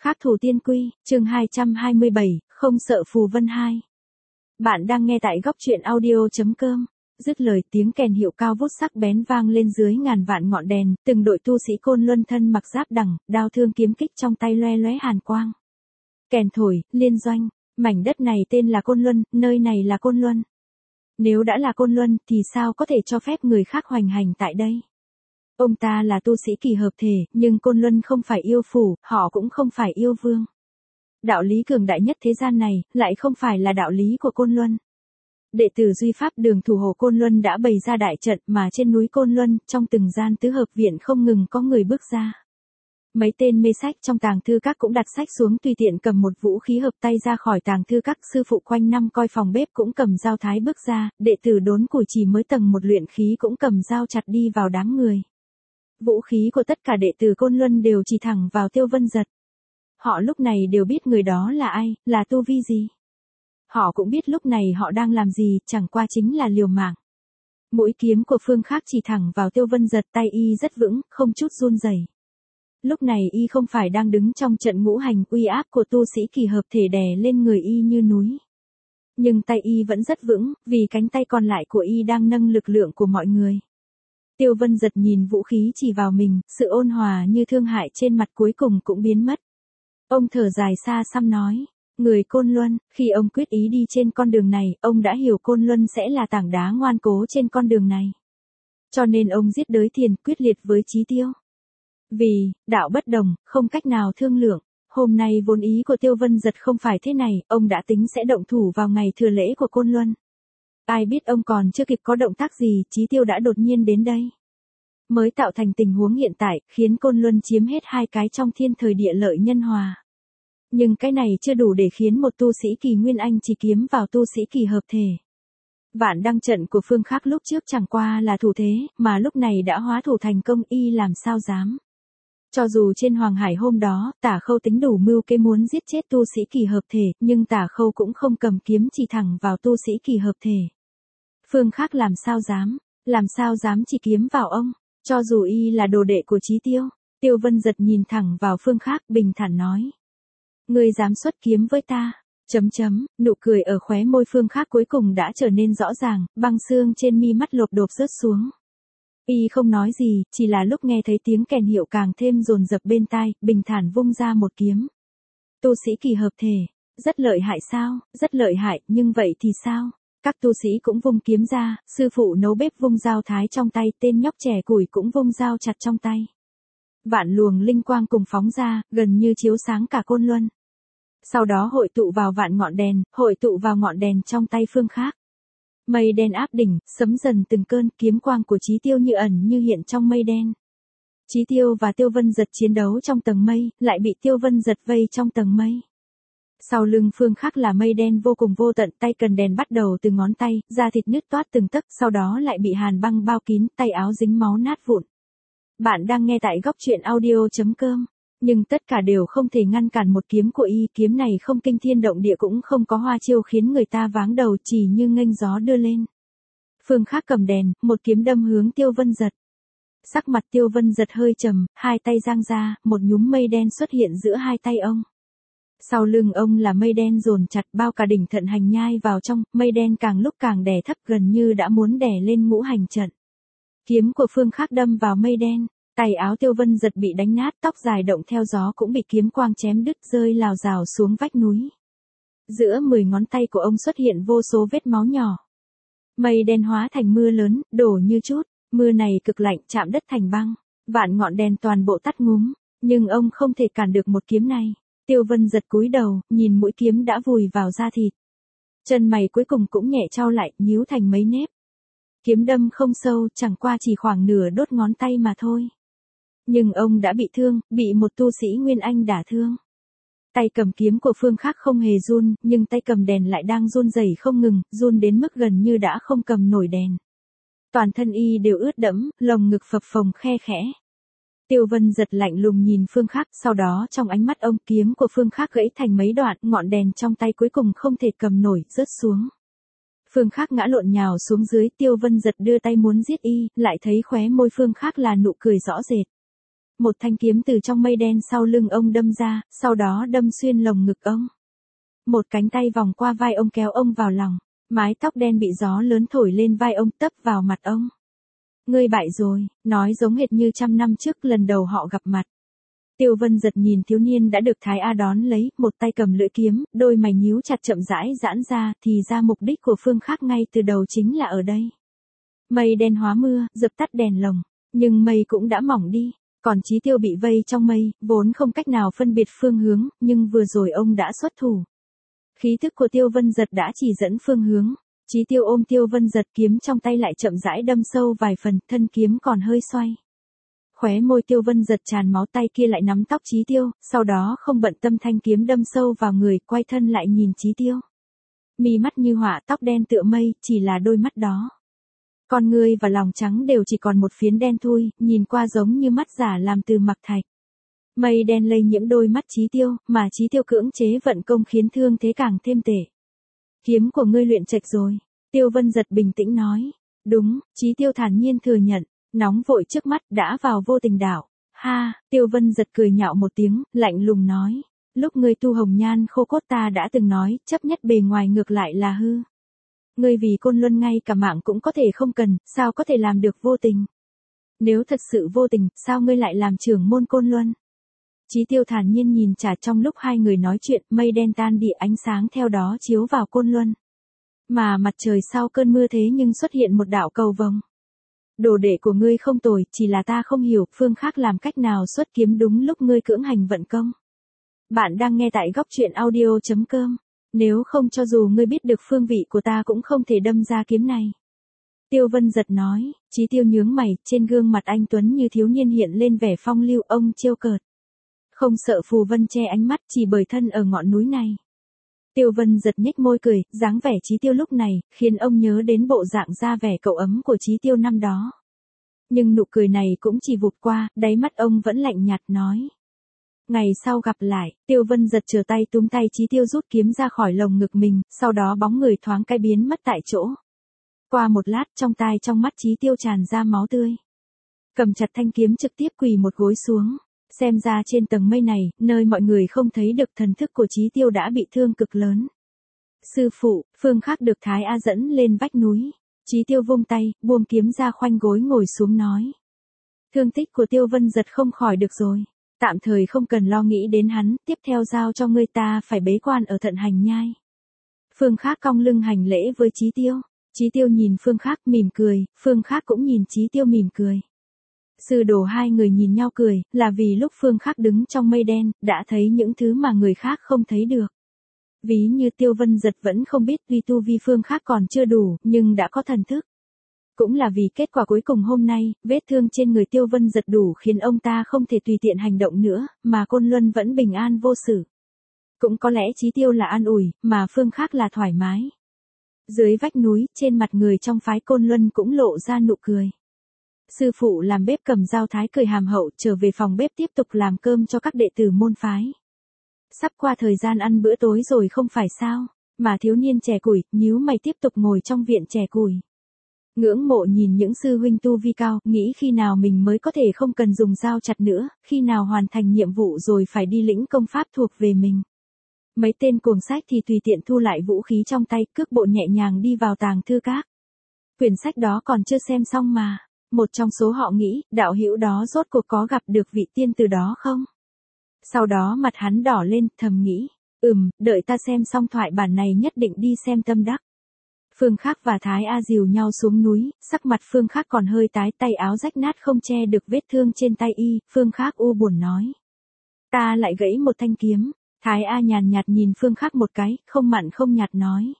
Khác thủ tiên quy, chương 227, không sợ phù vân hai. Bạn đang nghe tại góc truyện audio.com. Dứt lời tiếng kèn hiệu cao vút sắc bén vang lên dưới ngàn vạn ngọn đèn, từng đội tu sĩ Côn Luân thân mặc giáp đằng, đao thương kiếm kích trong tay loe loé hàn quang. Kèn thổi, liên doanh, mảnh đất này tên là Côn Luân, nơi này là Côn Luân. Nếu đã là Côn Luân thì sao có thể cho phép người khác hoành hành tại đây? Ông ta là tu sĩ kỳ hợp thể, nhưng Côn Luân không phải yêu phủ, họ cũng không phải yêu vương. Đạo lý cường đại nhất thế gian này, lại không phải là đạo lý của Côn Luân. Đệ tử Duy Pháp Đường thủ hộ Côn Luân đã bày ra đại trận mà trên núi Côn Luân, trong từng gian tứ hợp viện không ngừng có người bước ra. Mấy tên mê sách trong tàng thư các cũng đặt sách xuống tùy tiện cầm một vũ khí hợp tay ra khỏi tàng thư các. Sư phụ quanh năm coi phòng bếp cũng cầm dao thái bước ra, đệ tử đốn củi chỉ mới tầng một luyện khí cũng cầm dao chặt đi vào đám người. Vũ khí của tất cả đệ tử Côn Luân đều chỉ thẳng vào Tiêu Vân Giật. Họ lúc này đều biết người đó là ai, là tu vi gì. Họ cũng biết lúc này họ đang làm gì, chẳng qua chính là liều mạng. Mũi kiếm của Phương Khác chỉ thẳng vào Tiêu Vân Giật, tay y rất vững, không chút run rẩy. Lúc này y không phải đang đứng trong trận ngũ hành, uy áp của tu sĩ kỳ hợp thể đè lên người y như núi. Nhưng tay y vẫn rất vững, vì cánh tay còn lại của y đang nâng lực lượng của mọi người. Tiêu Vân Giật nhìn vũ khí chỉ vào mình, sự ôn hòa như thương hại trên mặt cuối cùng cũng biến mất. Ông thở dài xa xăm nói, người Côn Luân, khi ông quyết ý đi trên con đường này, ông đã hiểu Côn Luân sẽ là tảng đá ngoan cố trên con đường này. Cho nên ông giết đới thiền, quyết liệt với chí tiêu. Vì, đạo bất đồng, không cách nào thương lượng. Hôm nay vốn ý của Tiêu Vân Giật không phải thế này, ông đã tính sẽ động thủ vào ngày thừa lễ của Côn Luân. Ai biết ông còn chưa kịp có động tác gì, chí tiêu đã đột nhiên đến đây. Mới tạo thành tình huống hiện tại, khiến Côn Luân chiếm hết hai cái trong thiên thời địa lợi nhân hòa. Nhưng cái này chưa đủ để khiến một tu sĩ kỳ nguyên anh chỉ kiếm vào tu sĩ kỳ hợp thể. Vạn đăng trận của Phương Khác lúc trước chẳng qua là thủ thế, mà lúc này đã hóa thủ thành công, y làm sao dám. Cho dù trên Hoàng Hải hôm đó, Tả Khâu tính đủ mưu kế muốn giết chết tu sĩ kỳ hợp thể, nhưng Tả Khâu cũng không cầm kiếm chỉ thẳng vào tu sĩ kỳ hợp thể. Phương Khác làm sao dám chỉ kiếm vào ông, cho dù y là đồ đệ của Chí Tiêu. Tiêu Vân Giật nhìn thẳng vào Phương Khác, bình thản nói. Ngươi dám xuất kiếm với ta, nụ cười ở khóe môi Phương Khác cuối cùng đã trở nên rõ ràng, băng xương trên mi mắt lột đột rớt xuống. Y không nói gì, chỉ là lúc nghe thấy tiếng kèn hiệu càng thêm dồn dập bên tai, bình thản vung ra một kiếm. Tu sĩ kỳ hợp thể, rất lợi hại sao? Rất lợi hại, nhưng vậy thì sao? Các tu sĩ cũng vung kiếm ra, sư phụ nấu bếp vung dao thái trong tay, tên nhóc trẻ củi cũng vung dao chặt trong tay. Vạn luồng linh quang cùng phóng ra, gần như chiếu sáng cả Côn Luân. Sau đó hội tụ vào vạn ngọn đèn, hội tụ vào ngọn đèn trong tay Phương Khác. Mây đen áp đỉnh, sấm dần từng cơn, kiếm quang của Chí Tiêu như ẩn như hiện trong mây đen. Chí Tiêu và Tiêu Vân Giật chiến đấu trong tầng mây, lại bị Tiêu Vân Giật vây trong tầng mây. Sau lưng Phương Khác là mây đen vô cùng vô tận, tay cần đèn bắt đầu từ ngón tay, da thịt nứt toát từng tấc, sau đó lại bị hàn băng bao kín, tay áo dính máu nát vụn. Bạn đang nghe tại góc truyện audio.com. Nhưng tất cả đều không thể ngăn cản một kiếm của y, kiếm này không kinh thiên động địa cũng không có hoa chiêu khiến người ta váng đầu, chỉ như nghênh gió đưa lên. Phương Khác cầm đèn, một kiếm đâm hướng Tiêu Vân Giật. Sắc mặt Tiêu Vân Giật hơi trầm, hai tay giang ra, một nhúm mây đen xuất hiện giữa hai tay ông. Sau lưng ông là mây đen dồn chặt bao cả đỉnh Thận Hành Nhai vào trong, mây đen càng lúc càng đè thấp, gần như đã muốn đè lên ngũ hành trận. Kiếm của Phương Khác đâm vào mây đen. Tay áo Tiêu Vân Giật bị đánh nát, tóc dài động theo gió cũng bị kiếm quang chém đứt, rơi lào rào xuống vách núi. Giữa 10 ngón tay của ông xuất hiện vô số vết máu nhỏ. Mây đen hóa thành mưa lớn, đổ như chút, mưa này cực lạnh, chạm đất thành băng. Vạn ngọn đèn toàn bộ tắt ngúm, nhưng ông không thể cản được một kiếm này. Tiêu Vân Giật cúi đầu, nhìn mũi kiếm đã vùi vào da thịt. Chân mày cuối cùng cũng nhẹ chau lại, nhíu thành mấy nếp. Kiếm đâm không sâu, chẳng qua chỉ khoảng nửa đốt ngón tay mà thôi. Nhưng ông đã bị thương, bị một tu sĩ Nguyên Anh đả thương. Tay cầm kiếm của Phương Khác không hề run, nhưng tay cầm đèn lại đang run rẩy không ngừng, run đến mức gần như đã không cầm nổi đèn. Toàn thân y đều ướt đẫm, lồng ngực phập phồng khe khẽ. Tiêu Vân Giật lạnh lùng nhìn Phương Khác, sau đó trong ánh mắt ông, kiếm của Phương Khác gãy thành mấy đoạn, ngọn đèn trong tay cuối cùng không thể cầm nổi, rớt xuống. Phương Khác ngã lộn nhào xuống dưới, Tiêu Vân Giật đưa tay muốn giết y, lại thấy khóe môi Phương Khác là nụ cười rõ rệt. một thanh kiếm từ trong mây đen sau lưng ông đâm ra, sau đó đâm xuyên lồng ngực ông. Một cánh tay vòng qua vai ông kéo ông vào lòng, mái tóc đen bị gió lớn thổi lên vai ông tấp vào mặt ông. Ngươi bại rồi, nói giống hệt như 100 năm trước lần đầu họ gặp mặt. Tiêu Vân Giật nhìn thiếu niên đã được Thái A đón lấy, một tay cầm lưỡi kiếm, đôi mày nhíu chặt chậm rãi giãn ra, thì ra mục đích của Phương Khắc ngay từ đầu chính là ở đây. Mây đen hóa mưa, dập tắt đèn lồng, nhưng mây cũng đã mỏng đi, còn Chí Tiêu bị vây trong mây, vốn không cách nào phân biệt phương hướng, nhưng vừa rồi ông đã xuất thủ. Khí tức của Tiêu Vân Giật đã chỉ dẫn phương hướng. Chí Tiêu ôm Tiêu Vân Giật, kiếm trong tay lại chậm rãi đâm sâu vài phần, thân kiếm còn hơi xoay. Khóe môi Tiêu Vân Giật tràn máu, tay kia lại nắm tóc Chí Tiêu, sau đó không bận tâm thanh kiếm đâm sâu vào người, quay thân lại nhìn Chí Tiêu. Mi mắt như họa, tóc đen tựa mây, chỉ là đôi mắt đó. Con ngươi và lòng trắng đều chỉ còn một phiến đen thui, nhìn qua giống như mắt giả làm từ mặc thạch. Mây đen lây nhiễm đôi mắt Chí Tiêu, mà Chí Tiêu cưỡng chế vận công khiến thương thế càng thêm tệ. Kiếm của ngươi luyện trạch rồi. Tiêu Vân Giật bình tĩnh nói. Đúng, Chí Tiêu thản nhiên thừa nhận. Nóng vội trước mắt đã vào vô tình đảo. Ha, Tiêu Vân Giật cười nhạo một tiếng, lạnh lùng nói. Lúc ngươi tu hồng nhan khô cốt ta đã từng nói, chấp nhất bề ngoài ngược lại là hư. Ngươi vì Côn Luân ngay cả mạng cũng có thể không cần, sao có thể làm được vô tình? Nếu thật sự vô tình, sao ngươi lại làm trưởng môn Côn Luân? Chí Tiêu thản nhiên nhìn trả, trong lúc hai người nói chuyện, mây đen tan đi, ánh sáng theo đó chiếu vào Côn Luân. Mà mặt trời sau cơn mưa thế nhưng xuất hiện một đạo cầu vồng. Đồ đệ của ngươi không tồi, chỉ là ta không hiểu Phương Khắc làm cách nào xuất kiếm đúng lúc ngươi cưỡng hành vận công. Bạn đang nghe tại góc truyện audio.com. Nếu không cho dù ngươi biết được phương vị của ta cũng không thể đâm ra kiếm này. Tiêu Vân Giật nói. Chí Tiêu nhướng mày, trên gương mặt anh tuấn như thiếu niên hiện lên vẻ phong lưu, ông trêu cợt. Không sợ phù vân che ánh mắt chỉ bởi thân ở ngọn núi này. Tiêu Vân Giật nhếch môi cười, dáng vẻ Chí Tiêu lúc này, khiến ông nhớ đến bộ dạng da vẻ cậu ấm của Chí Tiêu năm đó. Nhưng nụ cười này cũng chỉ vụt qua, đáy mắt ông vẫn lạnh nhạt nói. Ngày sau gặp lại, Tiêu Vân Giật trở tay túm tay Chí Tiêu rút kiếm ra khỏi lồng ngực mình, sau đó bóng người thoáng cái biến mất tại chỗ. Qua một lát, trong tai trong mắt Chí Tiêu tràn ra máu tươi. Cầm chặt thanh kiếm trực tiếp quỳ một gối xuống. Xem ra trên tầng mây này, nơi mọi người không thấy được, thần thức của Chí Tiêu đã bị thương cực lớn. Sư phụ, Phương Khắc được Thái A dẫn lên vách núi. Chí Tiêu vung tay, buông kiếm ra, khoanh gối ngồi xuống nói. Thương tích của Tiêu Vân Giật không khỏi được rồi. Tạm thời không cần lo nghĩ đến hắn, tiếp theo giao cho ngươi, ta phải bế quan ở Thận Hành Nhai. Phương Khắc cong lưng hành lễ với Chí Tiêu. Chí Tiêu nhìn Phương Khắc mỉm cười, Phương Khắc cũng nhìn Chí Tiêu mỉm cười. Sư đồ hai người nhìn nhau cười, là vì lúc Phương Khắc đứng trong mây đen, đã thấy những thứ mà người khác không thấy được. Ví như Tiêu Vân Giật vẫn không biết tuy tu vi Phương Khắc còn chưa đủ, nhưng đã có thần thức. Cũng là vì kết quả cuối cùng hôm nay, vết thương trên người Tiêu Vân Giật đủ khiến ông ta không thể tùy tiện hành động nữa, mà Côn Luân vẫn bình an vô sự. Cũng có lẽ Chí Tiêu là an ủi, mà Phương Khắc là thoải mái. Dưới vách núi, trên mặt người trong phái Côn Luân cũng lộ ra nụ cười. Sư phụ làm bếp cầm dao thái cười hàm hậu, trở về phòng bếp tiếp tục làm cơm cho các đệ tử môn phái. Sắp qua thời gian ăn bữa tối rồi không phải sao, mà thiếu niên chẻ củi, nhíu mày tiếp tục ngồi trong viện chẻ củi. Ngưỡng mộ nhìn những sư huynh tu vi cao, nghĩ khi nào mình mới có thể không cần dùng dao chặt nữa, khi nào hoàn thành nhiệm vụ rồi phải đi lĩnh công pháp thuộc về mình. Mấy tên cuồng sách thì tùy tiện thu lại vũ khí trong tay, cước bộ nhẹ nhàng đi vào tàng thư các. Quyển sách đó còn chưa xem xong mà. Một trong số họ nghĩ, đạo hữu đó rốt cuộc có gặp được vị tiên từ đó không? Sau đó mặt hắn đỏ lên, thầm nghĩ, đợi ta xem xong thoại bản này nhất định đi xem tâm đắc. Phương Khắc và Thái A dìu nhau xuống núi, sắc mặt Phương Khắc còn hơi tái, tay áo rách nát không che được vết thương trên tay y, Phương Khắc u buồn nói. Ta lại gãy một thanh kiếm. Thái A nhàn nhạt nhìn Phương Khắc một cái, không mặn không nhạt nói.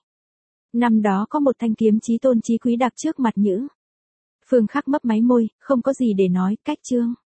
Năm đó có một thanh kiếm chí tôn chí quý đặt trước mặt nhữ. Phương Khắc mấp máy môi, không có gì để nói, cách chương.